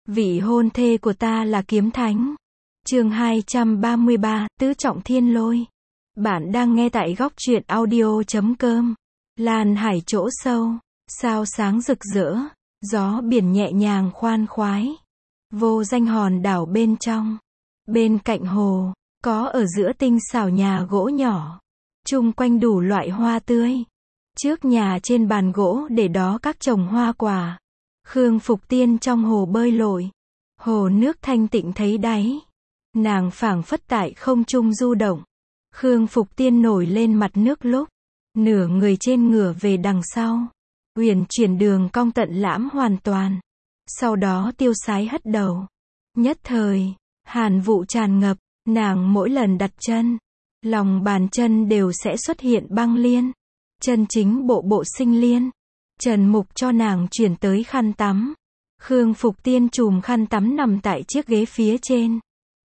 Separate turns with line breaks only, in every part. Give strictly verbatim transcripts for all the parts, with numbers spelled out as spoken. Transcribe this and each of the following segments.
Vị hôn thê của ta là kiếm thánh. Chương hai trăm ba mươi ba, Tứ Trọng Thiên Lôi. Bạn đang nghe tại góc truyện audio chấm com. Lan hải chỗ sâu, sao sáng rực rỡ, gió biển nhẹ nhàng khoan khoái. Vô danh hòn đảo bên trong, bên cạnh hồ, có ở giữa tinh xảo nhà gỗ nhỏ, chung quanh đủ loại hoa tươi. Trước nhà trên bàn gỗ để đó các chồng hoa quả. Khương Phục Tiên trong hồ bơi lội, hồ nước thanh tịnh thấy đáy. Nàng phảng phất tại không trung du động. Khương Phục Tiên nổi lên mặt nước lúc, nửa người trên ngửa về đằng sau, uyển chuyển đường cong tận lãm hoàn toàn. Sau đó tiêu sái hất đầu. Nhất thời, hàn vụ tràn ngập, nàng mỗi lần đặt chân, lòng bàn chân đều sẽ xuất hiện băng liên. Chân chính bộ bộ sinh liên. Trần Mục cho nàng chuyển tới khăn tắm. Khương Phục Tiên chùm khăn tắm nằm tại chiếc ghế phía trên.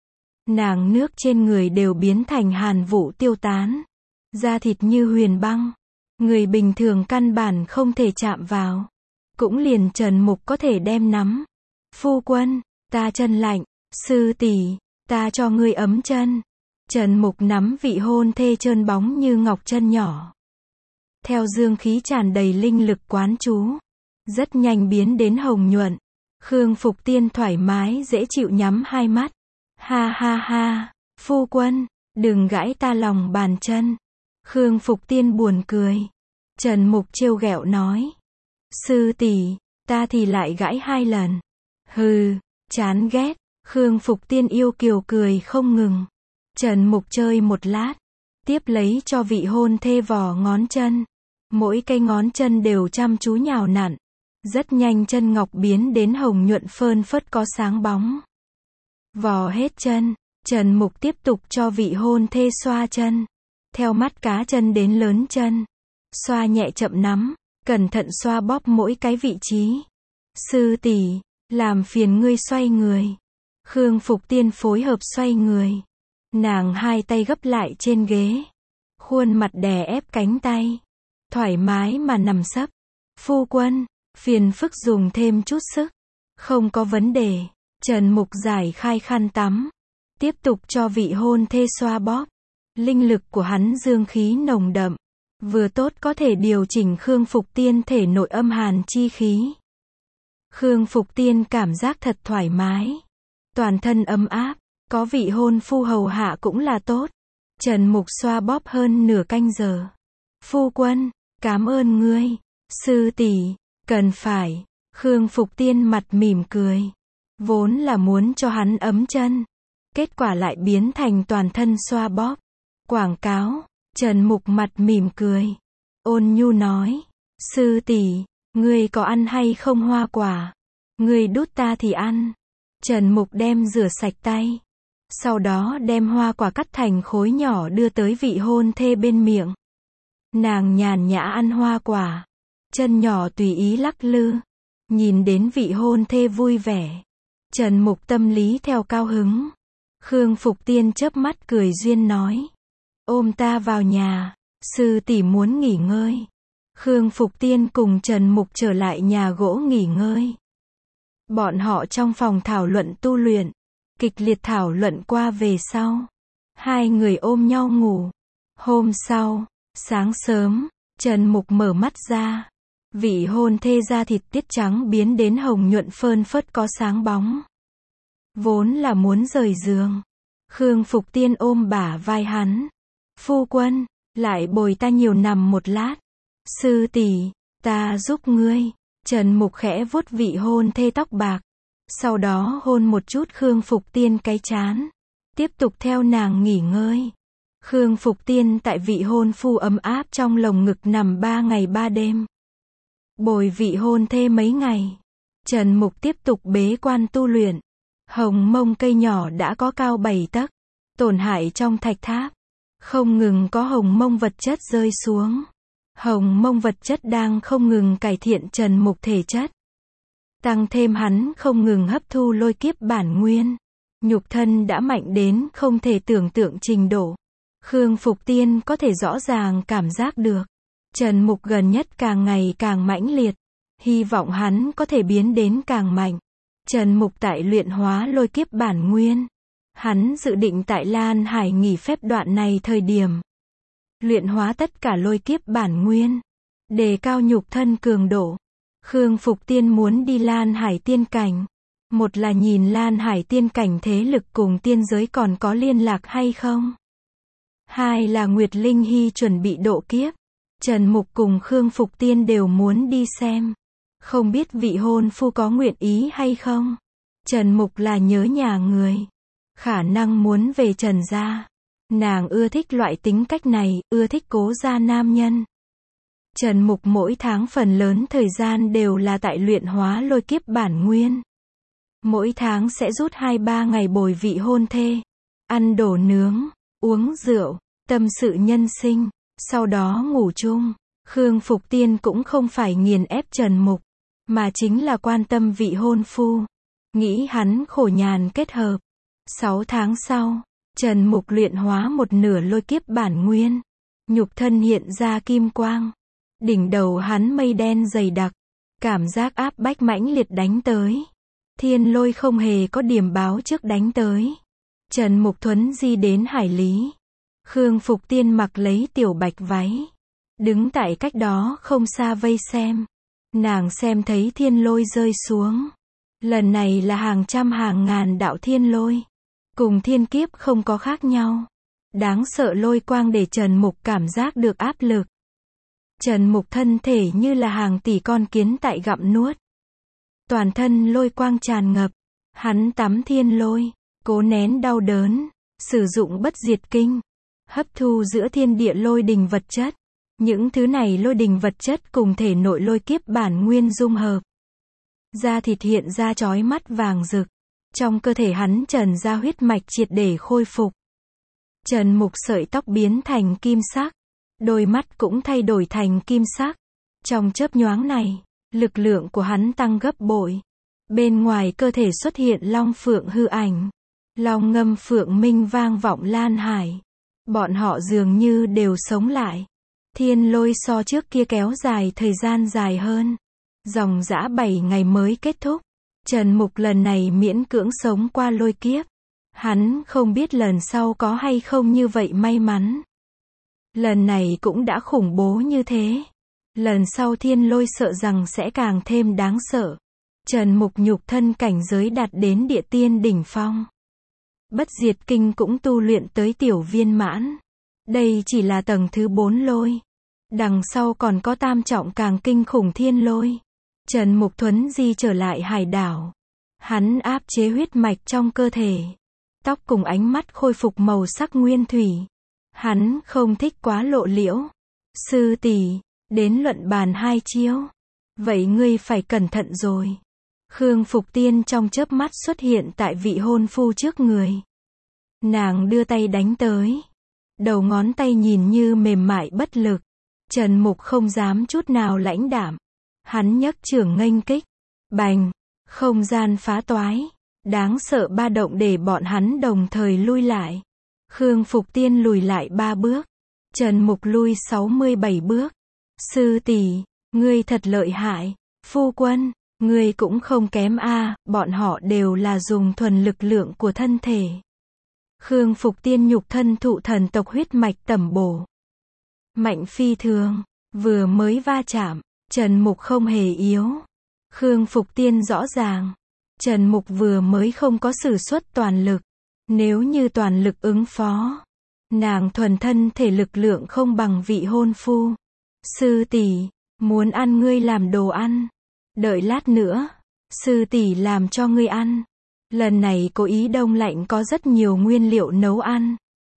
Nàng nước trên người đều biến thành hàn vụ tiêu tán. Da thịt như huyền băng. Người bình thường căn bản không thể chạm vào. Cũng liền Trần Mục có thể đem nắm. Phu quân, ta chân lạnh. Sư tỷ, ta cho ngươi ấm chân. Trần Mục nắm vị hôn thê trơn bóng như ngọc chân nhỏ. Theo dương khí tràn đầy linh lực quán chú, rất nhanh biến đến hồng nhuận. Khương Phục Tiên thoải mái dễ chịu nhắm hai mắt. Ha ha ha, phu quân, đừng gãi ta lòng bàn chân. Khương Phục Tiên buồn cười. Trần Mục trêu ghẹo nói. Sư tỷ, ta thì lại gãi hai lần. Hừ, chán ghét. Khương Phục Tiên yêu kiều cười không ngừng. Trần Mục chơi một lát, tiếp lấy cho vị hôn thê vò ngón chân. Mỗi cây ngón chân đều chăm chú nhào nặn. Rất nhanh chân ngọc biến đến hồng nhuận phơn phớt có sáng bóng. Vò hết chân, Trần Mục tiếp tục cho vị hôn thê xoa chân. Theo mắt cá chân đến lớn chân. Xoa nhẹ chậm nắm, cẩn thận xoa bóp mỗi cái vị trí. Sư tỷ, làm phiền ngươi xoay người. Khương Phục Tiên phối hợp xoay người. Nàng hai tay gấp lại trên ghế. Khuôn mặt đè ép cánh tay. Thoải mái mà nằm sấp. Phu quân, phiền phức dùng thêm chút sức. Không có vấn đề. Trần Mục giải khai khăn tắm. Tiếp tục cho vị hôn thê xoa bóp. Linh lực của hắn dương khí nồng đậm. Vừa tốt có thể điều chỉnh Khương Phục Tiên thể nội âm hàn chi khí. Khương Phục Tiên cảm giác thật thoải mái. Toàn thân ấm áp. Có vị hôn phu hầu hạ cũng là tốt. Trần Mục xoa bóp hơn nửa canh giờ. Phu quân, cảm ơn ngươi. Sư tỷ, cần phải. Khương Phục Tiên mặt mỉm cười. Vốn là muốn cho hắn ấm chân. Kết quả lại biến thành toàn thân xoa bóp. Quảng cáo. Trần Mục mặt mỉm cười. Ôn nhu nói. Sư tỷ, ngươi có ăn hay không hoa quả? Ngươi đút ta thì ăn. Trần Mục đem rửa sạch tay. Sau đó đem hoa quả cắt thành khối nhỏ đưa tới vị hôn thê bên miệng. Nàng nhàn nhã ăn hoa quả. Chân nhỏ tùy ý lắc lư. Nhìn đến vị hôn thê vui vẻ. Trần Mục tâm lý theo cao hứng. Khương Phục Tiên chớp mắt cười duyên nói. Ôm ta vào nhà. Sư tỷ muốn nghỉ ngơi. Khương Phục Tiên cùng Trần Mục trở lại nhà gỗ nghỉ ngơi. Bọn họ trong phòng thảo luận tu luyện. Kịch liệt thảo luận qua về sau. Hai người ôm nhau ngủ. Hôm sau, sáng sớm, Trần Mục mở mắt ra. Vị hôn thê da thịt tiết trắng biến đến hồng nhuận phơn phớt có sáng bóng. Vốn là muốn rời giường. Khương Phục Tiên ôm bả vai hắn. Phu quân, lại bồi ta nhiều nằm một lát. Sư tỷ, ta giúp ngươi. Trần Mục khẽ vuốt vị hôn thê tóc bạc. Sau đó hôn một chút Khương Phục Tiên cái trán. Tiếp tục theo nàng nghỉ ngơi. Khương Phục Tiên tại vị hôn phu ấm áp trong lồng ngực nằm ba ngày ba đêm. Bồi vị hôn thê mấy ngày. Trần Mục tiếp tục bế quan tu luyện. Hồng mông cây nhỏ đã có cao bảy tấc. Tổn hại trong thạch tháp. Không ngừng có hồng mông vật chất rơi xuống. Hồng mông vật chất đang không ngừng cải thiện Trần Mục thể chất. Tăng thêm hắn không ngừng hấp thu lôi kiếp bản nguyên. Nhục thân đã mạnh đến không thể tưởng tượng trình độ. Khương Phục Tiên có thể rõ ràng cảm giác được. Trần Mục gần nhất càng ngày càng mãnh liệt. Hy vọng hắn có thể biến đến càng mạnh. Trần Mục tại luyện hóa lôi kiếp bản nguyên. Hắn dự định tại Lan Hải nghỉ phép đoạn này thời điểm luyện hóa tất cả lôi kiếp bản nguyên, đề cao nhục thân cường độ. Khương Phục Tiên muốn đi Lan Hải tiên cảnh. Một là nhìn Lan Hải tiên cảnh thế lực cùng tiên giới còn có liên lạc hay không. Hai là Nguyệt Linh Hy chuẩn bị độ kiếp. Trần Mục cùng Khương Phục Tiên đều muốn đi xem. Không biết vị hôn phu có nguyện ý hay không. Trần Mục là nhớ nhà người. Khả năng muốn về Trần gia. Nàng ưa thích loại tính cách này, ưa thích cố gia nam nhân. Trần Mục mỗi tháng phần lớn thời gian đều là tại luyện hóa lôi kiếp bản nguyên. Mỗi tháng sẽ rút hai ba ngày bồi vị hôn thê. Ăn đồ nướng, uống rượu, tâm sự nhân sinh, sau đó ngủ chung. Khương Phục Tiên cũng không phải nghiền ép Trần Mục, mà chính là quan tâm vị hôn phu. Nghĩ hắn khổ nhàn kết hợp. Sáu tháng sau, Trần Mục luyện hóa một nửa lôi kiếp bản nguyên. Nhục thân hiện ra kim quang. Đỉnh đầu hắn mây đen dày đặc. Cảm giác áp bách mãnh liệt đánh tới. Thiên lôi không hề có điểm báo trước đánh tới. Trần Mục thuấn di đến hải lý. Khương Phục Tiên mặc lấy tiểu bạch váy. Đứng tại cách đó không xa vây xem. Nàng xem thấy thiên lôi rơi xuống. Lần này là hàng trăm hàng ngàn đạo thiên lôi. Cùng thiên kiếp không có khác nhau. Đáng sợ lôi quang để Trần Mục cảm giác được áp lực. Trần Mục thân thể như là hàng tỷ con kiến tại gặm nuốt. Toàn thân lôi quang tràn ngập. Hắn tắm thiên lôi, cố nén đau đớn, sử dụng bất diệt kinh, hấp thu giữa thiên địa lôi đình vật chất. Những thứ này lôi đình vật chất cùng thể nội lôi kiếp bản nguyên dung hợp. Da thịt hiện ra chói mắt vàng rực. Trong cơ thể hắn trần ra huyết mạch triệt để khôi phục. Trần Mục sợi tóc biến thành kim sắc. Đôi mắt cũng thay đổi thành kim sắc. Trong chớp nhoáng này, lực lượng của hắn tăng gấp bội. Bên ngoài cơ thể xuất hiện long phượng hư ảnh. Long ngâm phượng minh vang vọng Lan Hải. Bọn họ dường như đều sống lại. Thiên lôi so trước kia kéo dài thời gian dài hơn. Dòng dã bảy ngày mới kết thúc. Trần Mục lần này miễn cưỡng sống qua lôi kiếp. Hắn không biết lần sau có hay không như vậy may mắn. Lần này cũng đã khủng bố như thế. Lần sau thiên lôi sợ rằng sẽ càng thêm đáng sợ. Trần Mục nhục thân cảnh giới đạt đến địa tiên đỉnh phong. Bất diệt kinh cũng tu luyện tới tiểu viên mãn. Đây chỉ là tầng thứ bốn lôi. Đằng sau còn có tam trọng càng kinh khủng thiên lôi. Trần Mục thuấn di trở lại hải đảo. Hắn áp chế huyết mạch trong cơ thể. Tóc cùng ánh mắt khôi phục màu sắc nguyên thủy. Hắn không thích quá lộ liễu. Sư tỷ, đến luận bàn hai chiêu. Vậy ngươi phải cẩn thận rồi. Khương Phục Tiên trong chớp mắt xuất hiện tại vị hôn phu trước người. Nàng đưa tay đánh tới. Đầu ngón tay nhìn như mềm mại bất lực. Trần Mục không dám chút nào lãnh đạm. Hắn nhấc chưởng nghênh kích. Bành, không gian phá toái. Đáng sợ ba động để bọn hắn đồng thời lui lại. Khương Phục Tiên lùi lại ba bước. Trần Mục lui sáu mươi bảy bước. Sư tỷ, ngươi thật lợi hại. Phu quân, ngươi cũng không kém a, bọn họ đều là dùng thuần lực lượng của thân thể. Khương Phục Tiên nhục thân thụ thần tộc huyết mạch tẩm bổ. Mạnh phi thường, vừa mới va chạm, Trần Mục không hề yếu. Khương Phục Tiên rõ ràng, Trần Mục vừa mới không có sử xuất toàn lực. Nếu như toàn lực ứng phó, nàng thuần thân thể lực lượng không bằng vị hôn phu. Sư tỷ, muốn ăn ngươi làm đồ ăn. Đợi lát nữa, sư tỷ làm cho ngươi ăn. Lần này cố ý đông lạnh có rất nhiều nguyên liệu nấu ăn.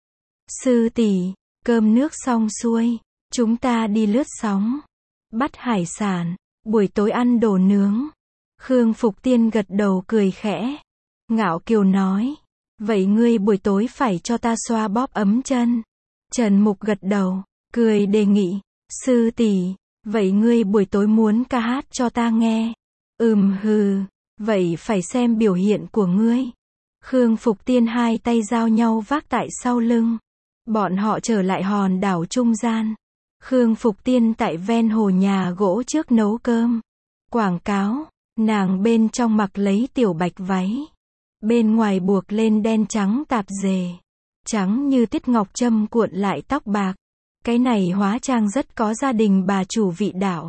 Sư tỷ, cơm nước xong xuôi, chúng ta đi lướt sóng. Bắt hải sản, buổi tối ăn đồ nướng. Khương Phục Tiên gật đầu cười khẽ. Ngạo kiều nói. Vậy ngươi buổi tối phải cho ta xoa bóp ấm chân. Trần Mục gật đầu, cười đề nghị. Sư tỷ, vậy ngươi buổi tối muốn ca hát cho ta nghe. Ừm hừ, vậy phải xem biểu hiện của ngươi. Khương Phục Tiên hai tay giao nhau vác tại sau lưng. Bọn họ trở lại hòn đảo trung gian. Khương Phục Tiên tại ven hồ nhà gỗ trước nấu cơm. Quảng cáo, Nàng bên trong mặc lấy tiểu bạch váy, bên ngoài buộc lên đen trắng tạp dề, trắng như tiết ngọc châm cuộn lại tóc bạc. Cái này hóa trang rất có gia đình bà chủ vị đạo.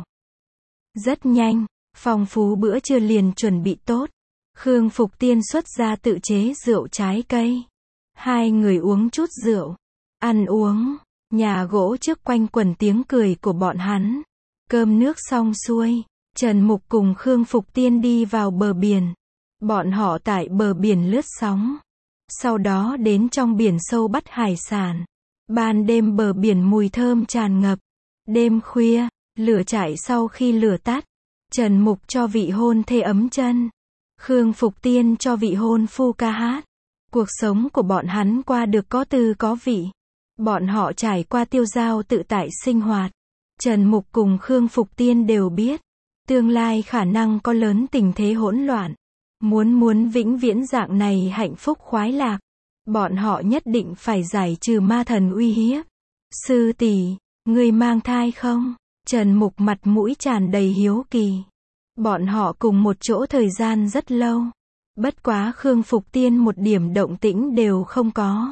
Rất nhanh, phong phú bữa trưa liền chuẩn bị tốt. Khương Phục Tiên xuất ra tự chế rượu trái cây. Hai người uống chút rượu, ăn uống, nhà gỗ trước quanh quẩn tiếng cười của bọn hắn. Cơm nước xong xuôi, Trần Mục cùng Khương Phục Tiên đi vào bờ biển. Bọn họ tại bờ biển lướt sóng, sau đó đến trong biển sâu bắt hải sản. Ban đêm bờ biển mùi thơm tràn ngập. Đêm khuya, lửa chạy sau khi lửa tắt, Trần Mục cho vị hôn thê ấm chân. Khương Phục Tiên cho vị hôn phu ca hát. Cuộc sống của bọn hắn qua được có tư có vị. Bọn họ trải qua tiêu dao tự tại sinh hoạt. Trần Mục cùng Khương Phục Tiên đều biết, tương lai khả năng có lớn tình thế hỗn loạn. Muốn muốn vĩnh viễn dạng này hạnh phúc khoái lạc, bọn họ nhất định phải giải trừ ma thần uy hiếp. Sư tỷ, ngươi mang thai không? Trần Mục mặt mũi tràn đầy hiếu kỳ. Bọn họ cùng một chỗ thời gian rất lâu. Bất quá Khương Phục Tiên một điểm động tĩnh đều không có.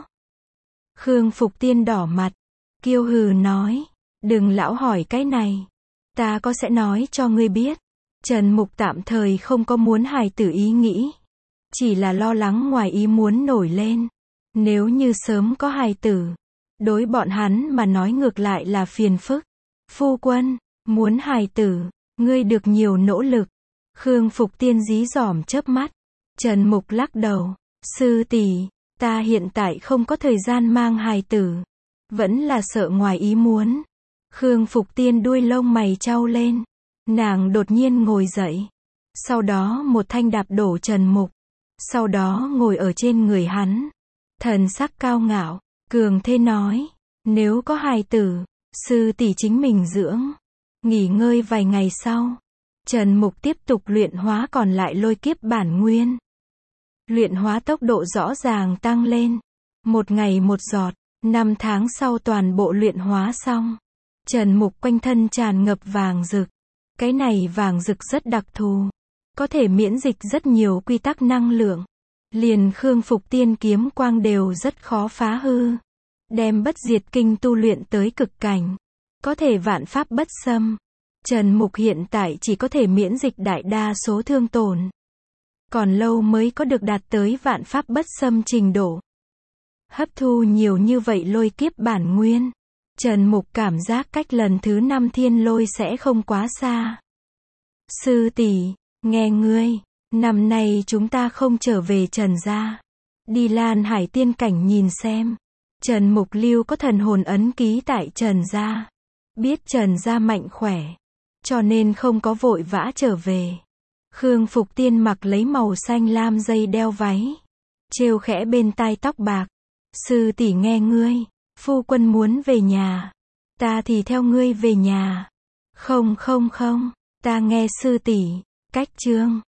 Khương Phục Tiên đỏ mặt, kiêu hừ nói, đừng lão hỏi cái này. Ta có sẽ nói cho ngươi biết. Trần Mục tạm thời không có muốn hài tử ý nghĩ. Chỉ là lo lắng ngoài ý muốn nổi lên. Nếu như sớm có hài tử, đối bọn hắn mà nói ngược lại là phiền phức. Phu quân, muốn hài tử, ngươi được nhiều nỗ lực. Khương Phục Tiên dí dỏm chớp mắt. Trần Mục lắc đầu, sư tỷ, ta hiện tại không có thời gian mang hài tử. Vẫn là sợ ngoài ý muốn. Khương Phục Tiên đuôi lông mày chau lên. Nàng đột nhiên ngồi dậy. Sau đó một thanh đạp đổ Trần Mục. Sau đó ngồi ở trên người hắn. Thần sắc cao ngạo, cường thế nói, nếu có hài tử, sư tỷ chính mình dưỡng. Nghỉ ngơi vài ngày sau, Trần Mục tiếp tục luyện hóa còn lại lôi kiếp bản nguyên. Luyện hóa tốc độ rõ ràng tăng lên. Một ngày một giọt, năm tháng sau toàn bộ luyện hóa xong. Trần Mục quanh thân tràn ngập vàng rực. Cái này vàng rực rất đặc thù. Có thể miễn dịch rất nhiều quy tắc năng lượng. Liền Khương Phục Tiên kiếm quang đều rất khó phá hư. Đem bất diệt kinh tu luyện tới cực cảnh. Có thể vạn pháp bất xâm. Trần Mục hiện tại chỉ có thể miễn dịch đại đa số thương tổn. Còn lâu mới có được đạt tới vạn pháp bất xâm trình độ. Hấp thu nhiều như vậy lôi kiếp bản nguyên. Trần Mục cảm giác cách lần thứ năm thiên lôi sẽ không quá xa. Sư tỷ, nghe ngươi, năm nay chúng ta không trở về Trần gia. Đi Lan Hải tiên cảnh nhìn xem. Trần Mục lưu có thần hồn ấn ký tại Trần gia. Biết Trần gia mạnh khỏe, cho nên không có vội vã trở về. Khương Phục Tiên mặc lấy màu xanh lam dây đeo váy, trêu khẽ bên tai tóc bạc. Sư tỷ nghe ngươi, phu quân muốn về nhà. Ta thì theo ngươi về nhà. Không không không, ta nghe sư tỷ. Cách chương